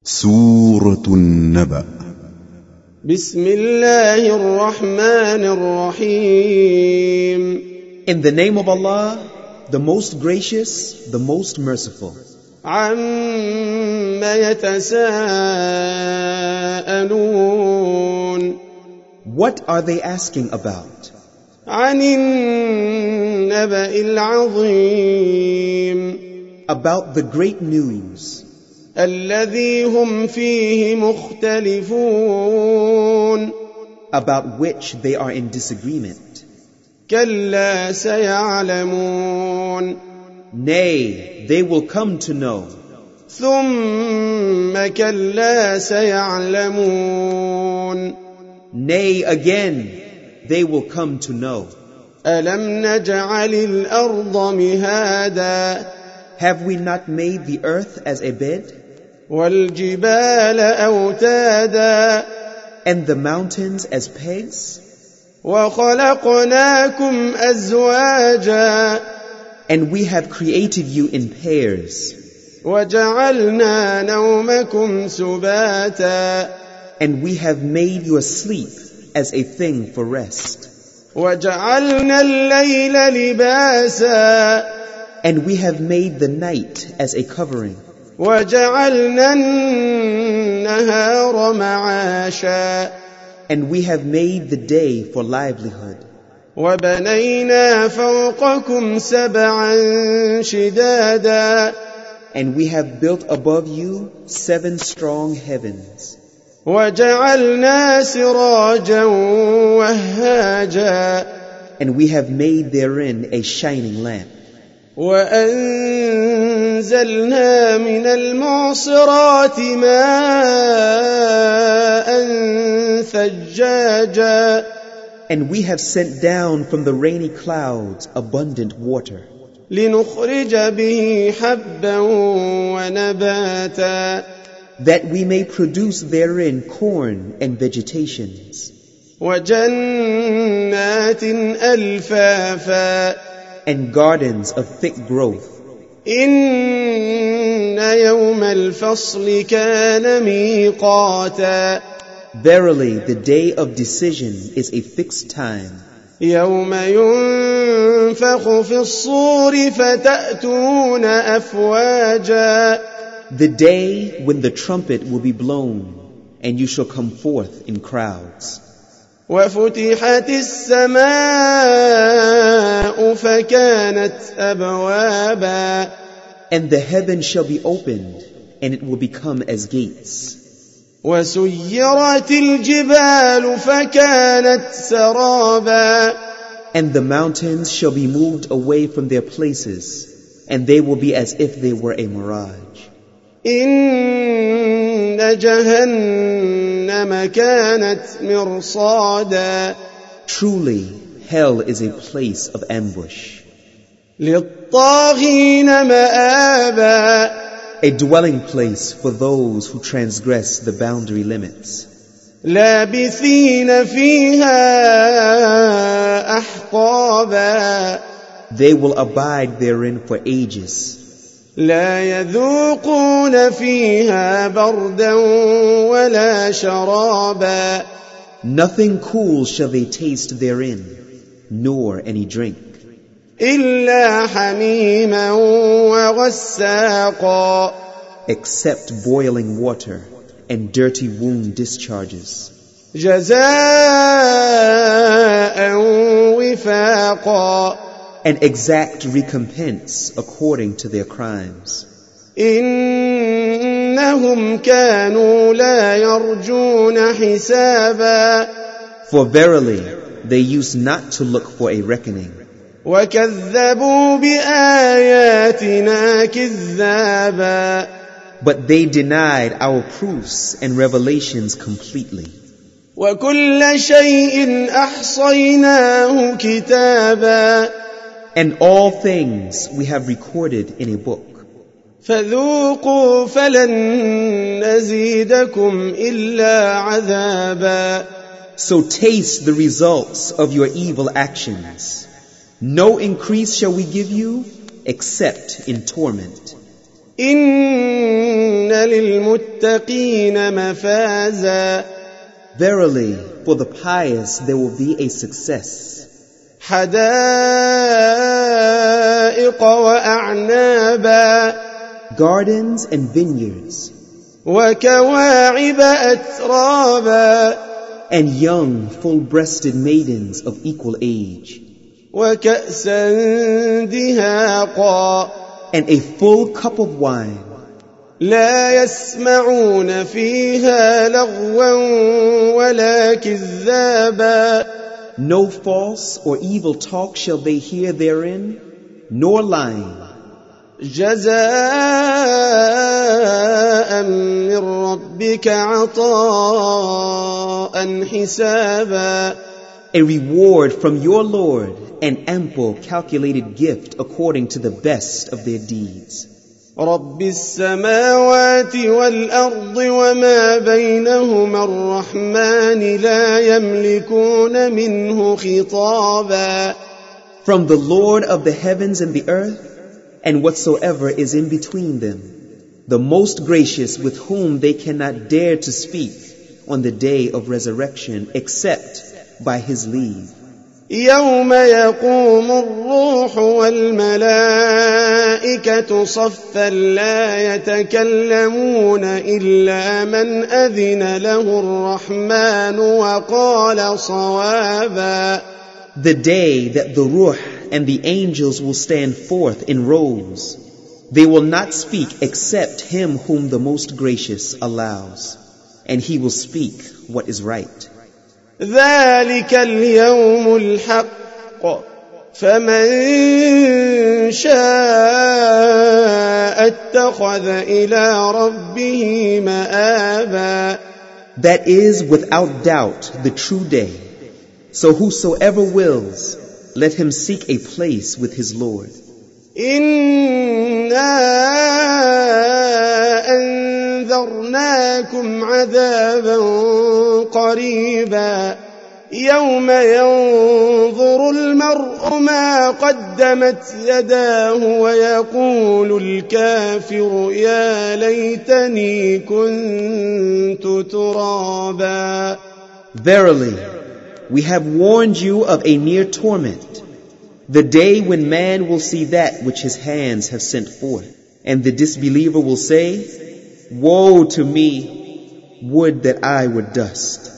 سورة النبأ. بسم الله الرحمن الرحيم. In the name of Allah, the most gracious, the most merciful. عَمَّ يَتَسَاءَلُونَ. What are they asking about? عَنِ النَّبَإِ الْعَظِيمِ. About the great news, الَّذِي هُمْ فِيهِ مُخْتَلِفُونَ. about which they are in disagreement. كَلَّا سَيَعْلَمُونَ. Nay, they will come to know. ثُمَّ كَلَّا سَيَعْلَمُونَ. Nay, again, they will come to know. أَلَمْ نَجْعَلِ الْأَرْضَ مِهَادًا. Have we not made the earth as a bed, وَالْجِبَالَ أَوْتَادًا. and the mountains as pegs? وَخَلَقْنَاكُمْ أَزْوَاجًا. And we have created you in pairs, وَجَعَلْنَا نَوْمَكُمْ سُبَاتًا. and we have made your sleep as a thing for rest. وَجَعَلْنَا اللَّيْلَ لِبَاسًا. And we have made the night as a covering, وَجَعَلْنَا النَّهَارَ مَعَاشًا. and we have made the day for livelihood. وَبَنَيْنَا فَوْقَكُمْ سَبْعًا شِدَادًا. And we have built above you 7 strong heavens, وَجَعَلْنَا سِرَاجًا وَهَّاجًا. and we have made therein a shining lamp. وَأَنزَلْنَا مِنَ الْمُعْصِرَاتِ مَاءً ثَجَّاجًا. And we have sent down from the rainy clouds abundant water, لِنُخْرِجَ بِهِ حَبًّا وَنَبَاتًا. that we may produce therein corn and vegetations, وَجَنَّاتٍ أَلْفَافًا. and gardens of thick growth. إِنَّ يَوْمَ الْفَصْلِ كَانَ مِيقَاتًا. Verily, the day of decision is a fixed time. يَوْمَ يُنفَخُ فِي الصُّورِ فَتَأْتُونَ أَفْوَاجًا. The day when the trumpet will be blown, and you shall come forth in crowds. وَفُتِحَتِ السَّمَاءُ فَكَانَتْ أَبْوَابًا. And the heavens shall be opened, and it will become as gates. وَسُيِّرَتِ الْجِبَالُ فَكَانَتْ سَرَابًا. And the mountains shall be moved away from their places, and they will be as if they were a mirage. إِنَّ جَهَنَّمَ كَانَتْ مِرْصَادًا. Truly, hell is a place of ambush, لِلطَّاغِينَ مَآبًا. a dwelling place for those who transgress the boundary limits. لَابِثِينَ فِيهَا أَحْقَابًا. They will abide therein for ages. لَا يَذُوقُونَ فِيهَا بَرْدًا وَلَا شَرَابًا. Nothing cool shall they taste therein, nor any drink, إِلَّا حَمِيمًا وَغَسَّاقًا. except boiling water and dirty wound discharges, جَزَاءً وِفَاقًا. an exact recompense according to their crimes. إِنَّهُمْ كَانُوا لَا يَرْجُونَ حِسَابًا. For verily, they used not to look for a reckoning, وَكَذَّبُوا بِآيَاتِنَا كِذَّابًا. but they denied our proofs and revelations completely. وَكُلَّ شَيْءٍ أَحْصَيْنَاهُ كِتَابًا. And all things we have recorded in a book. فَذُوقُوا فَلَن نَّزِيدَكُمْ إِلَّا عَذَابًا. So taste the results of your evil actions. No increase shall we give you except in torment. إن للمتقين مفازا Verily, for the pious there will be a success. حدائق وأعنابا Gardens and vineyards, وكواعب أترابا and young, full-breasted maidens of equal age, وكأسا دهاقا and a full cup of wine. لا يسمعون فيها لغوا ولا كذابا No false or evil talk shall they hear therein, nor lying. جزاء من ربك عطاء حسابا A reward from your Lord, an ample calculated gift according to the best of their deeds. رب السماوات والأرض وما بينهما الرحمن لا يملكون منه خطابا From the Lord of the heavens and the earth, and whatsoever is in between them, the most gracious, with whom they cannot dare to speak on the day of resurrection except by his leave. يوم يقوم الروح والملائكة صفا لا يتكلمون إلا من أذن له الرحمن وقال صوابا The day that the Ruh and the angels will stand forth in rows, they will not speak except him whom the most gracious allows, and he will speak what is right. ذلك اليوم الحق فمن شاء اتخذ إلى ربه مآبا That is without doubt the true day. So whosoever wills, let him seek a place with his Lord. إنا أنذرناكم عذابا قريبا يوم ينظر المرء ما قدمت يداه ويقول الكافر يا ليتني كنت ترابا Verily, we have warned you of a near torment, the day when man will see that which his hands have sent forth, and the disbeliever will say, Woe to me, would that I were dust.